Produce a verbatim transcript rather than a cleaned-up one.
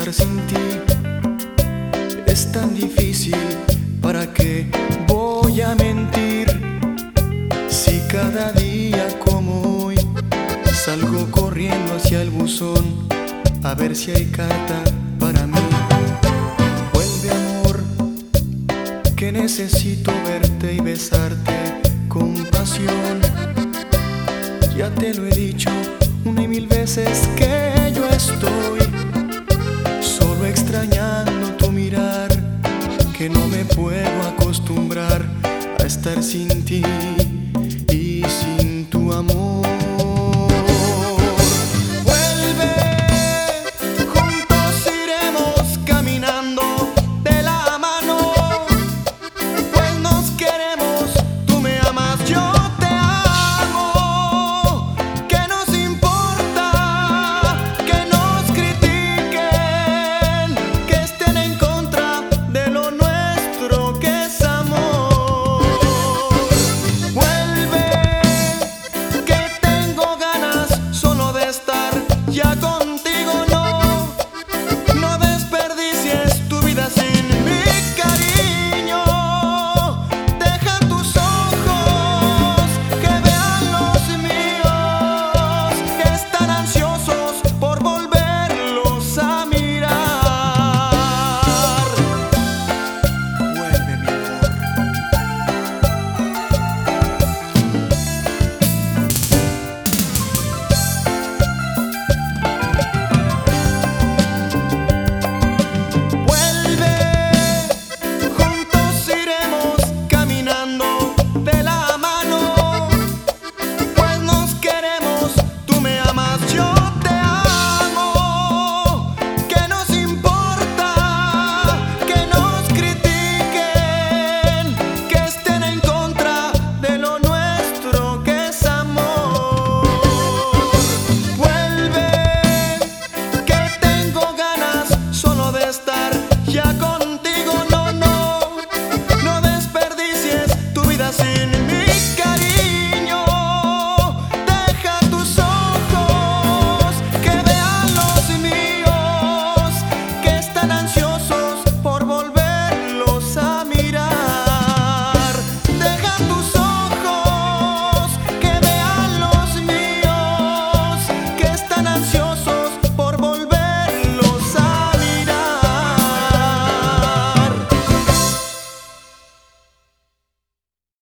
estar sin ti es tan difícil. ¿Para qué voy a mentir? Si cada día como hoy salgo corriendo hacia el buzón a ver si hay carta para mí. Vuelve, amor, que necesito verte y besarte con pasión. Ya te lo he dicho una y mil veces que yo estoy solo extrañando tu mirar, que no me puedo acostumbrar a estar sin ti.